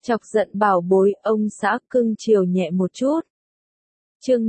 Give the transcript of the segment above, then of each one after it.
Chọc giận bảo bối, ông xã cưng chiều nhẹ một chút. Chương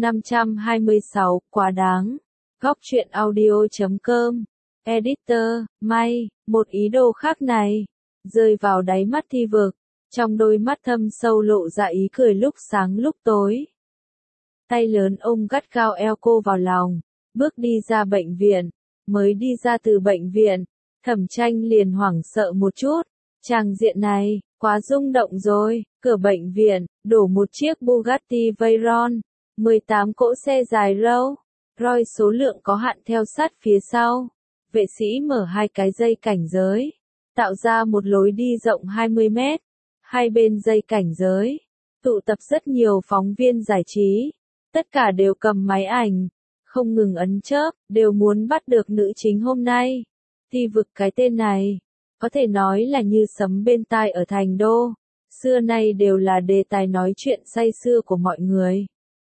526, quá đáng. Góc truyện audio.com. Editor, may, một ý đồ khác này, rơi vào đáy mắt Thi Vực, trong đôi mắt thâm sâu lộ ra ý cười lúc sáng lúc tối. Tay lớn ôm gắt gao eo cô vào lòng, bước đi ra bệnh viện, mới đi ra từ bệnh viện, Thẩm Tranh liền hoảng sợ một chút, tràng diện này, quá rung động rồi, cửa bệnh viện, đổ một chiếc Bugatti Veyron, 18 cỗ xe dài râu, roi số lượng có hạn theo sát phía sau, vệ sĩ mở hai cái dây cảnh giới, tạo ra một lối đi rộng 20 mét, hai bên dây cảnh giới, tụ tập rất nhiều phóng viên giải trí, tất cả đều cầm máy ảnh, không ngừng ấn chớp, đều muốn bắt được nữ chính hôm nay. Thi Vực cái tên này, có thể nói là như sấm bên tai ở thành đô, xưa nay đều là đề tài nói chuyện say sưa của mọi người.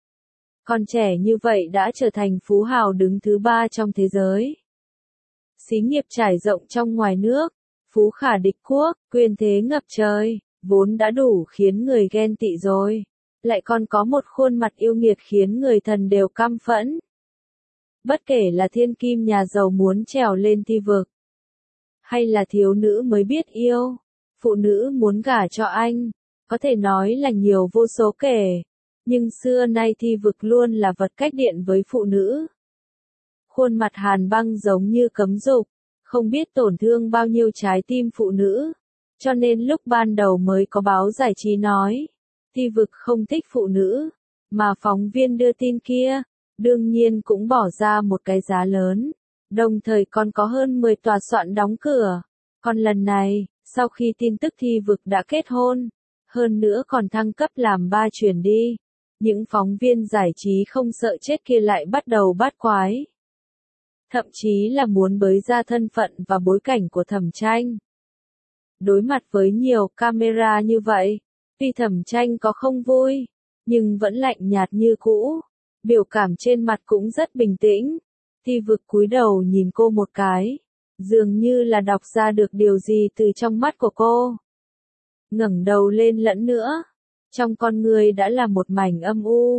Còn trẻ như vậy đã trở thành phú hào đứng thứ 3 trong thế giới. Xí nghiệp trải rộng trong ngoài nước, phú khả địch quốc, quyền thế ngập trời, vốn đã đủ khiến người ghen tị rồi, lại còn có một khuôn mặt yêu nghiệt khiến người thần đều căm phẫn. Bất kể là thiên kim nhà giàu muốn trèo lên Thi Vực, hay là thiếu nữ mới biết yêu, phụ nữ muốn gả cho anh, có thể nói là nhiều vô số kể, nhưng xưa nay Thi Vực luôn là vật cách điện với phụ nữ. Khuôn mặt hàn băng giống như cấm dục, không biết tổn thương bao nhiêu trái tim phụ nữ, cho nên lúc ban đầu mới có báo giải trí nói, Thi Vực không thích phụ nữ, mà phóng viên đưa tin kia, đương nhiên cũng bỏ ra một cái giá lớn, đồng thời còn có hơn 10 tòa soạn đóng cửa. Còn lần này, sau khi tin tức Thi Vực đã kết hôn, hơn nữa còn thăng cấp làm 3 chuyển đi, những phóng viên giải trí không sợ chết kia lại bắt đầu bắt quái. Thậm chí là muốn bới ra thân phận và bối cảnh của Thẩm Tranh. Đối mặt với nhiều camera như vậy, tuy Thẩm Tranh có không vui, nhưng vẫn lạnh nhạt như cũ, biểu cảm trên mặt cũng rất bình tĩnh. Thi Vực cúi đầu nhìn cô một cái, dường như là đọc ra được điều gì từ trong mắt của cô. Ngẩng đầu lên lẫn nữa, trong con người đã là một mảnh âm u,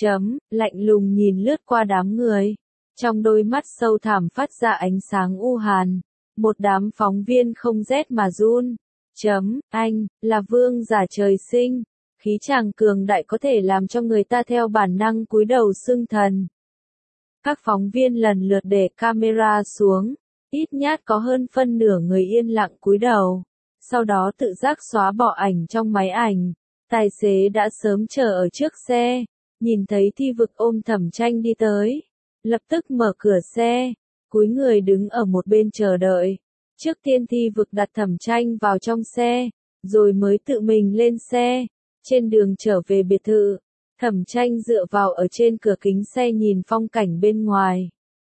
lạnh lùng nhìn lướt qua đám người, trong đôi mắt sâu thẳm phát ra ánh sáng u hàn, một đám phóng viên không rét mà run. Anh, là vương giả trời sinh, khí chàng cường đại có thể làm cho người ta theo bản năng cúi đầu xưng thần. Các phóng viên lần lượt để camera xuống, ít nhát có hơn phân nửa người yên lặng cúi đầu, sau đó tự giác xóa bỏ ảnh trong máy ảnh. Tài xế đã sớm chờ ở trước xe, nhìn thấy Thi Vực ôm Thẩm Tranh đi tới, lập tức mở cửa xe, cúi người đứng ở một bên chờ đợi. Trước tiên Thi Vực đặt Thẩm Tranh vào trong xe, rồi mới tự mình lên xe. Trên đường trở về biệt thự, Thẩm Tranh dựa vào ở trên cửa kính xe nhìn phong cảnh bên ngoài.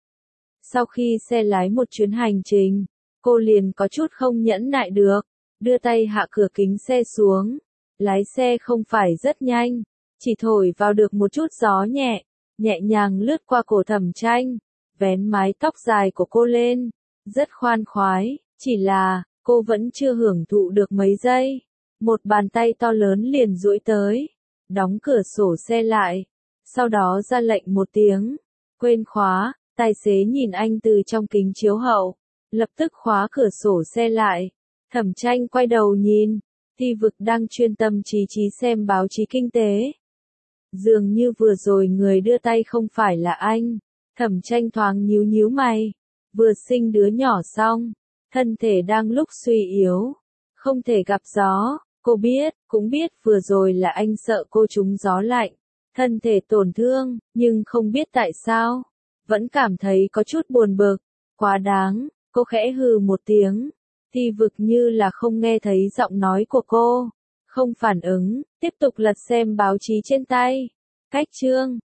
Sau khi xe lái một chuyến hành trình, cô liền có chút không nhẫn nại được, đưa tay hạ cửa kính xe xuống. Lái xe không phải rất nhanh, chỉ thổi vào được một chút gió nhẹ, nhẹ nhàng lướt qua cổ Thẩm Tranh, vén mái tóc dài của cô lên, rất khoan khoái, chỉ là, cô vẫn chưa hưởng thụ được mấy giây. Một bàn tay to lớn liền duỗi tới, đóng cửa sổ xe lại, sau đó ra lệnh một tiếng, quên khóa, tài xế nhìn anh từ trong kính chiếu hậu, lập tức khóa cửa sổ xe lại. Thẩm Tranh quay đầu nhìn, Thi Vực đang chuyên tâm trí xem báo chí kinh tế. Dường như vừa rồi người đưa tay không phải là anh. Thẩm Tranh thoáng nhíu nhíu mày, vừa sinh đứa nhỏ xong, thân thể đang lúc suy yếu, không thể gặp gió. Cô biết, cũng biết vừa rồi là anh sợ cô trúng gió lạnh, thân thể tổn thương, nhưng không biết tại sao, vẫn cảm thấy có chút buồn bực, quá đáng, cô khẽ hừ một tiếng. Thi Vực như là không nghe thấy giọng nói của cô, không phản ứng, tiếp tục lật xem báo chí trên tay. Cách chương,